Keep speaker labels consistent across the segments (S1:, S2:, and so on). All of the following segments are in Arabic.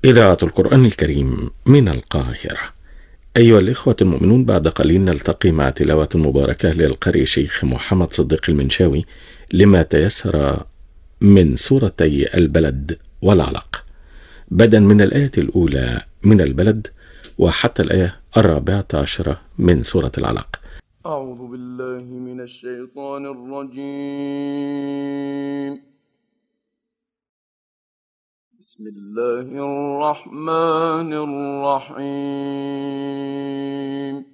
S1: إذاعة القرآن الكريم من القاهرة. أيها الإخوة المؤمنون، بعد قليل نلتقي مع تلاوة مباركة للقارئ شيخ محمد صديق المنشاوي لما تيسر من سورتي البلد والعلق، بدءا من الآية الأولى من البلد وحتى الآية 14 من سورة العلق.
S2: أعوذ بالله من الشيطان الرجيم. بسم الله الرحمن الرحيم.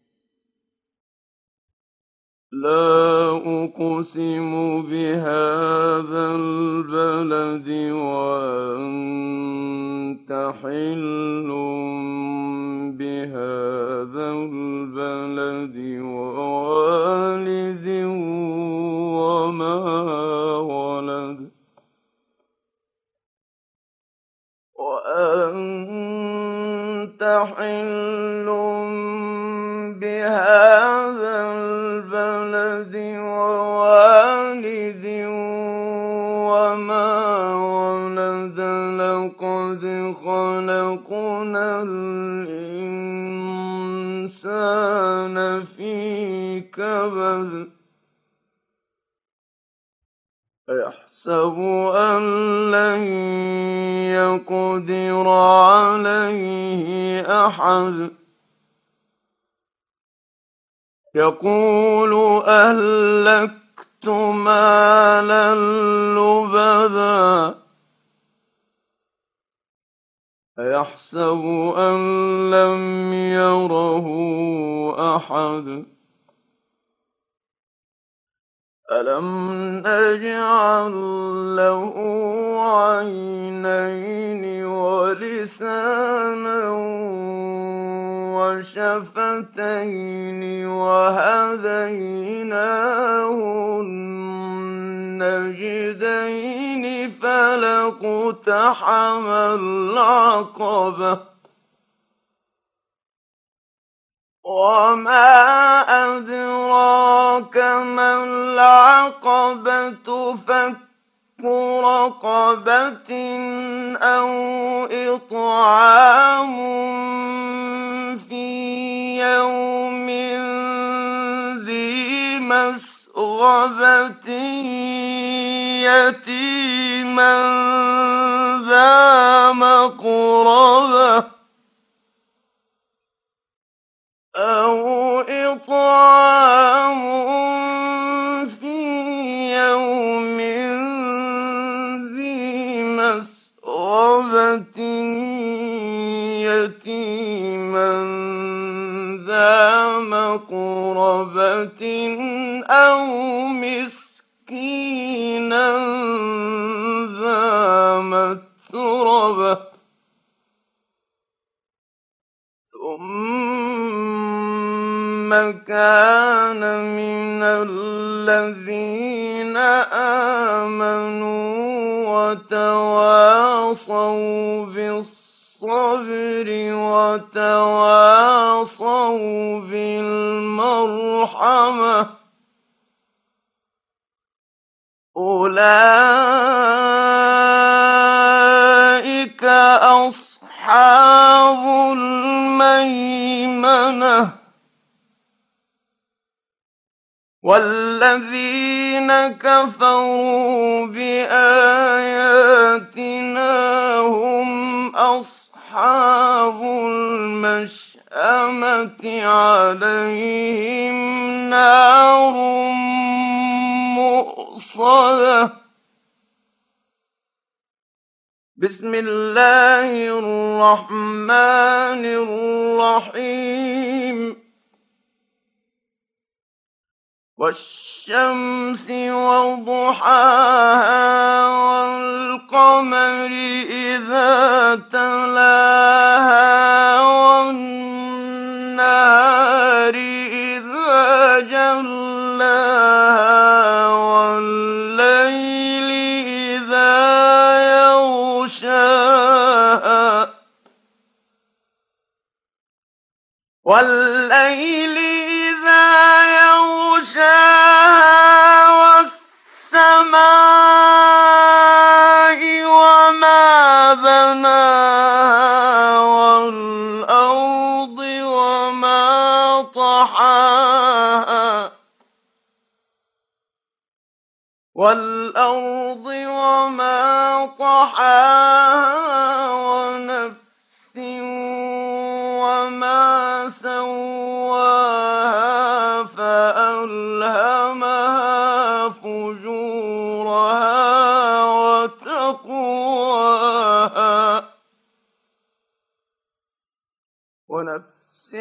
S2: لا أقسم بهذا البلد وأنت حل بهذا البلد ووالد وما ولد وأنت حل بهذا البلد ووالد وما ولد لقد خلقنا الإنسان في كبد أيحسب أن لن يقدر عليه أحد يقول أهلكت مالا لبدا أيحسب أن لم يره أحد ألم نجعل له عينين ولسانا وشفتين وهديناه النجدين فلاقتحم العقبة وما أدراك ما العقبة فك رقبة أو إطعام في يوم ذي مسغبة يتيما ذا مقربة أو إطعام في يوم ذي مسغبة يتيما ذا مقربة أو مسكينا ذا متربة ثم كان من الذين آمنوا وتواصوا بالصبر وتواصوا بالمرحمة أولئك أصحاب الميمنة والذين كفروا بآياتنا هم أصحاب المشأمة عليهم نار مؤصدة. بسم الله الرحمن الرحيم. والشمس وضحاها والقمر إذا تلاها والنهار إذا جلاها والليل إذا يغشاها والليل إذا يغشاها والسماء وما بناها وَالْأَرْضِ وَمَا طَحَاهَا وَنَفْسٍ وَمَا سَوَّاهَا فَأَلْهَمَهَا فُجُورَهَا وَتَقْوَاهَا وَنَفْسٍ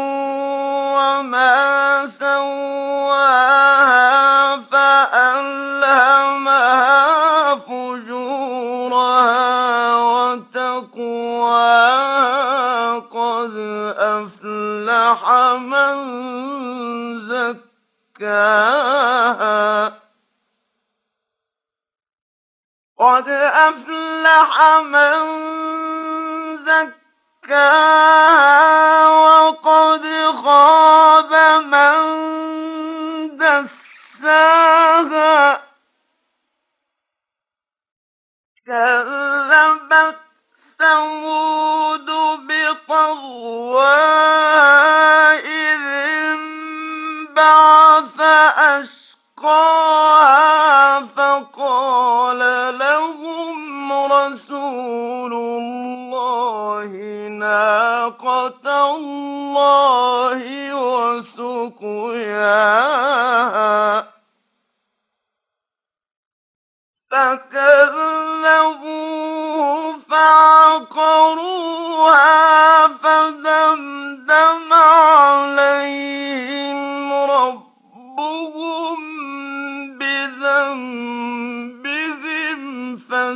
S2: وَمَا سَوَّاهَا فَأَلْهَمَهَا فُجُورَهَا وَتَقْوَاهَا قَدْ أَفْلَحَ مَن زَكَّاهَا قَدْ أَفْلَحَ مَن زَكَّاهَا وَقَدْ خَابَ مَن دَسَّاهَا كَذَّبَتْ ثَمُودُ بِطَغْوَاهَا إِذِ انبَعَثَ أَشْقَاهَا فَقَالَ لَهُمْ رَسُولُ اللَّهِ نَاقَةَ اللَّهِ وَسُقْيَاهَا فَكَذَّبُوهُ فَعَقَرُوهَا فَدَمْدَمَ عَلَيْهِمْ رَبُّهُم بِذَنبِهِمْ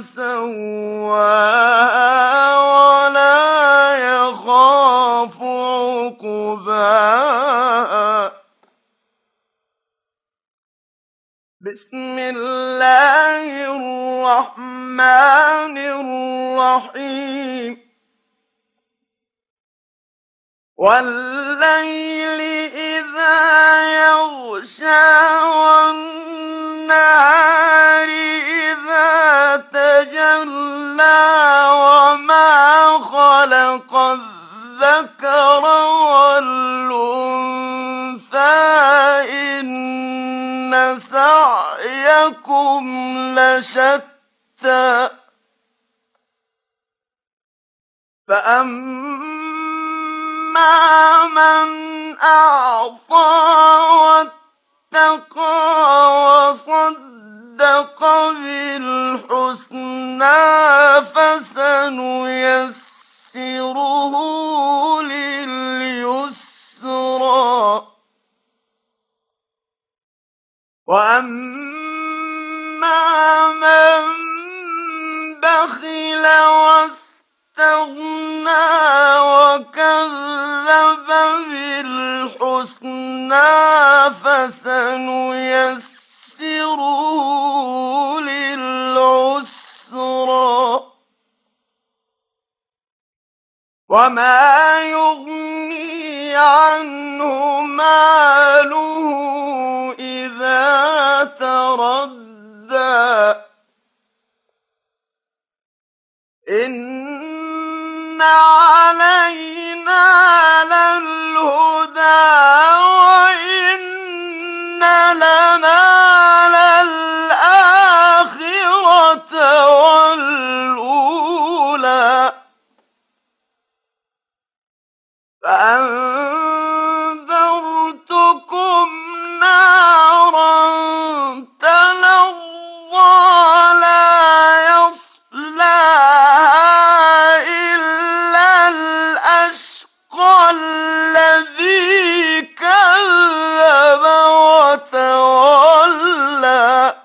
S2: فَسَوَّاهَا وَلَا يَخَافُ عُقْبَاهَا بسم الله الرحمن الرحيم وَاللَّيْلِ إِذَا يَغْشَىٰ وَالنَّهَارِ إِذَا تَجَلَّىٰ وَمَا خَلَقَ الذَّكَرَ وَالْأُنثَىٰ إِنَّ سَعْيَكُمْ لَشَتَّىٰ فَأَمَّا مَنْ أَعْطَىٰ وَاتَّقَىٰ وَصَدَّقَ بِالْحُسْنَىٰ فَسَنُيَسِّرُهُ لِلْيُسْرَىٰ وَأَمَّا مَن بَخِلَ وَاسْتَغْنَىٰ وَكَذَّبَ بِالْحُسْنَىٰ فَسَنُيَسِّرُهُ لِلْعُسْرَىٰ وَمَا يُغْنِي عَنْهُ مَالُهُ إِذَا تَرَدَّىٰ إِنَّ عَلَيْنَا لَلْهُدَىٰ وَإِنَّ لَنَا لَلْآخِرَةَ وَالْأُولَىٰ فَأَنذَرْتُكُمْ نَارًا تَلَظَّىٰ لَا يَصْلَاهَا إِلَّا الْأَشْقَى الَّذِي كَذَّبَ وَتَوَلَّىٰ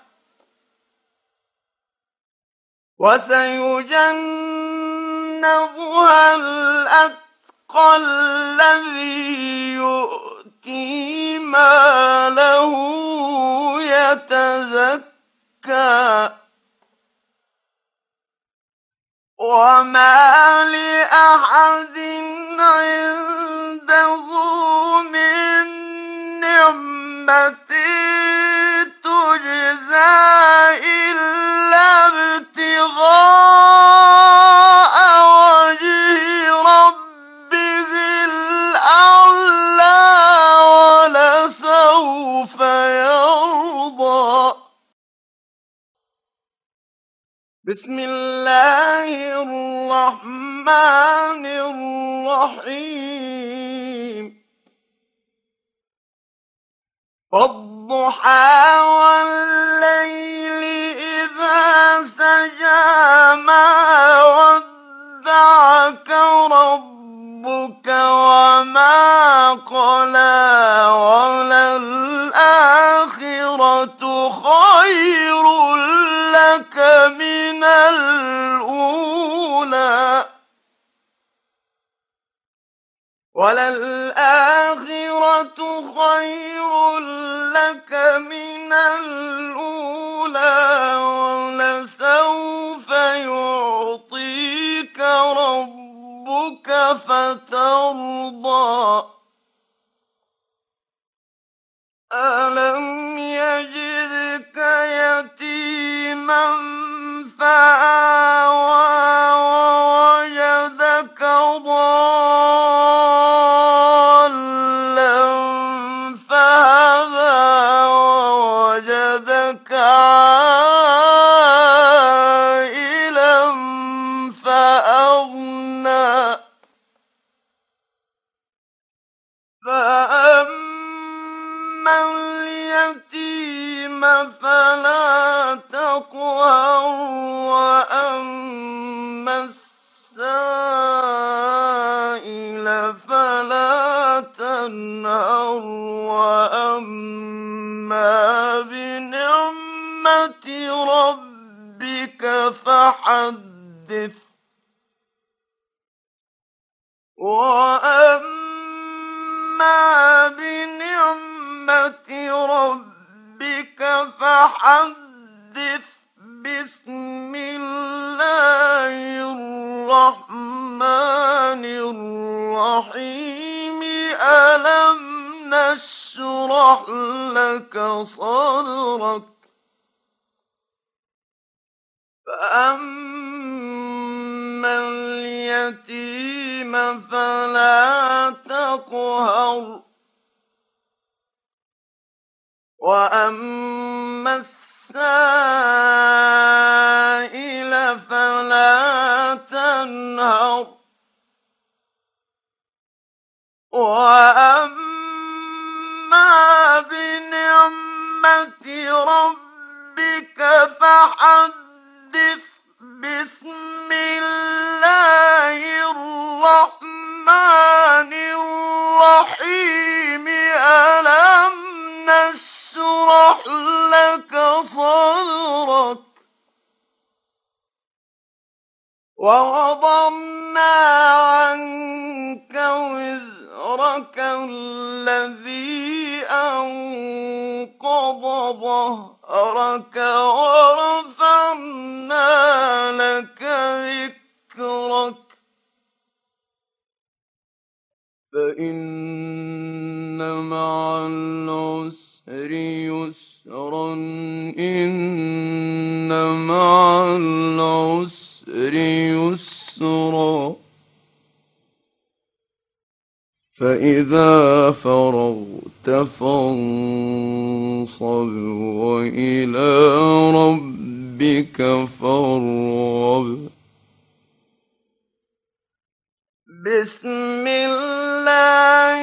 S2: وَسَيُجَنَّبُهَا الْأَتْقَى الَّذِي يُؤْتِي مَالَهُ يَتَزَكَّىٰ وَمَا لِأَحَدٍ عِندَهُ مِن نِّعْمَةٍ تُجْزَىٰ إِلَّا ابْتِغَاءَ وَجْهِ رَبِّهِ الْأَعْلَىٰ وَلَسَوْفَ يَرْضَىٰ بسم الله الرحمن الرحيم والضحى والليل إذا سجى ما ودعك ربك وما قلى وللآخرة خير لك من الأولى وللآخرة خير لك من الأولى ولسوف يعطيك ربك فترضى ألم يجدك يتيما فآوى ووجدك ضالا فهدى ووجدك عائلا فأغنى فأما اليتيم فلا تقهر وأما السائل فلا تنهر وأما بنعمة ربك فحدث وأما بنعمة ربك فحدث بسم الله الرحمن الرحيم ألم نشرح لك صدرك فأما اليتيم فلا تقهر وأما السائل فلا تنهر وأما بنعمة ربك فحدث بسم الله الرحمن الرحيم ألم نشرح لك صدرك ووضعنا عنك وزرك الذي أنقض ظهرك ورفعنا لك ذكرك فإن مع العسر يسرا إن مع العسر يسرا فإذا فرغت فانصب وإلى ربك فارغب بسم الله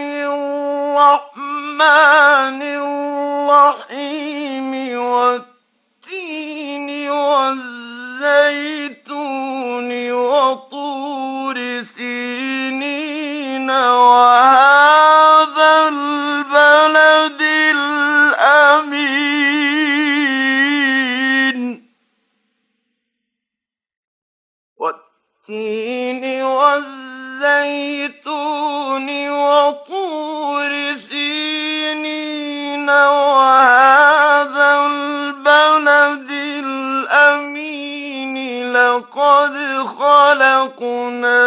S2: الرحمن الرحيم والتين والزيتون وطور سينين وهذا البلد الأمين والتين والزيتون وطور سينين وهذا البلد الأمين لقد خلقنا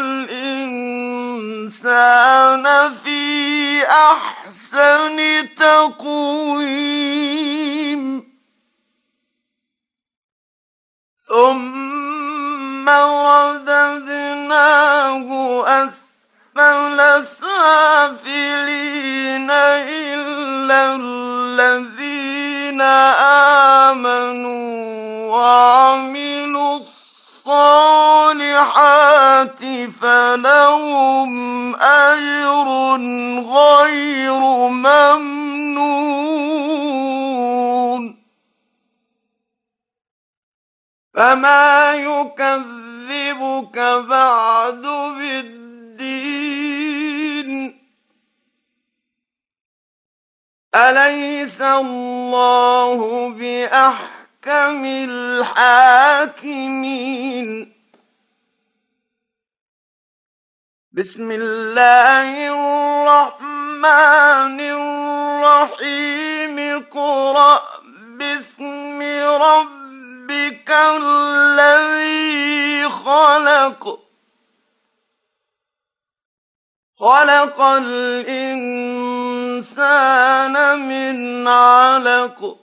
S2: الإنسان في أحسن تقويم ثم رددناه أسفل سافلين إلا الذين آمنوا وعملوا الصالحات فلهم أجر غير ممنون فما يكذبك بعد بالدين أليس الله بأحكم الحاكمين بسم الله الرحمن الرحيم اقرأ باسم ربك الذي خلق خلق الإنسان من علق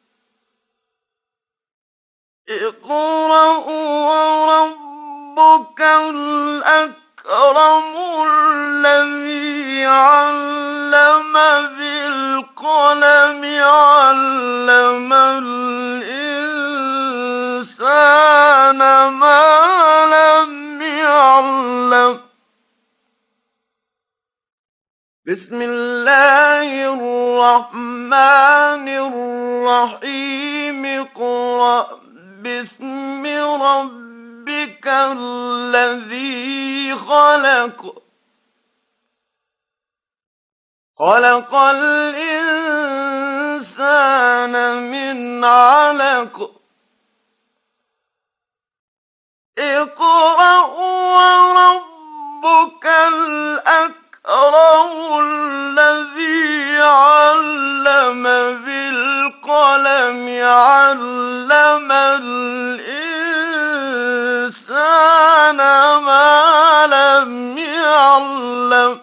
S2: اقرأ وربك الأكرم الذي علم بالقلم علم الإنسان ما لم يعلم بسم الله الرحمن الرحيم اقرأ باسم ربك الذي خلق خلق الإنسان من علق اقرأ وربك الأكرم الذي علم بالقلم علم الإنسان ما لم يعلم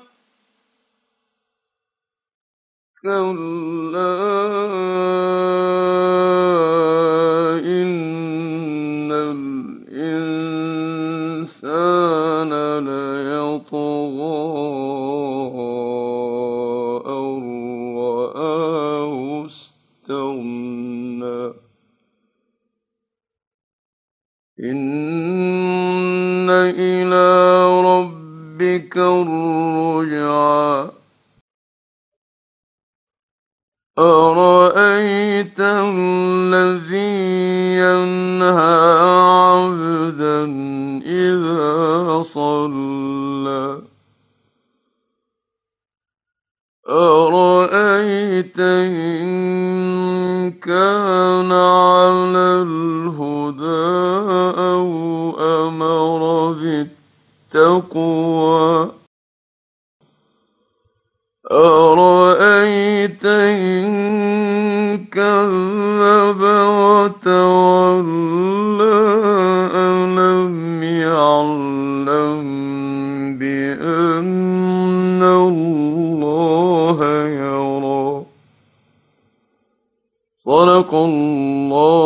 S2: كلا إن الإنسان ليطغى أن رآه استغنى إن إلى ربك الرجعى أرأيت الذي ينهى عبدا إذا صلى أرأيت إن كان على الهدى أو أمر بالتقوى أرأيت إن كذب وتولى ألم يعلم بأن الله يرى صدق الله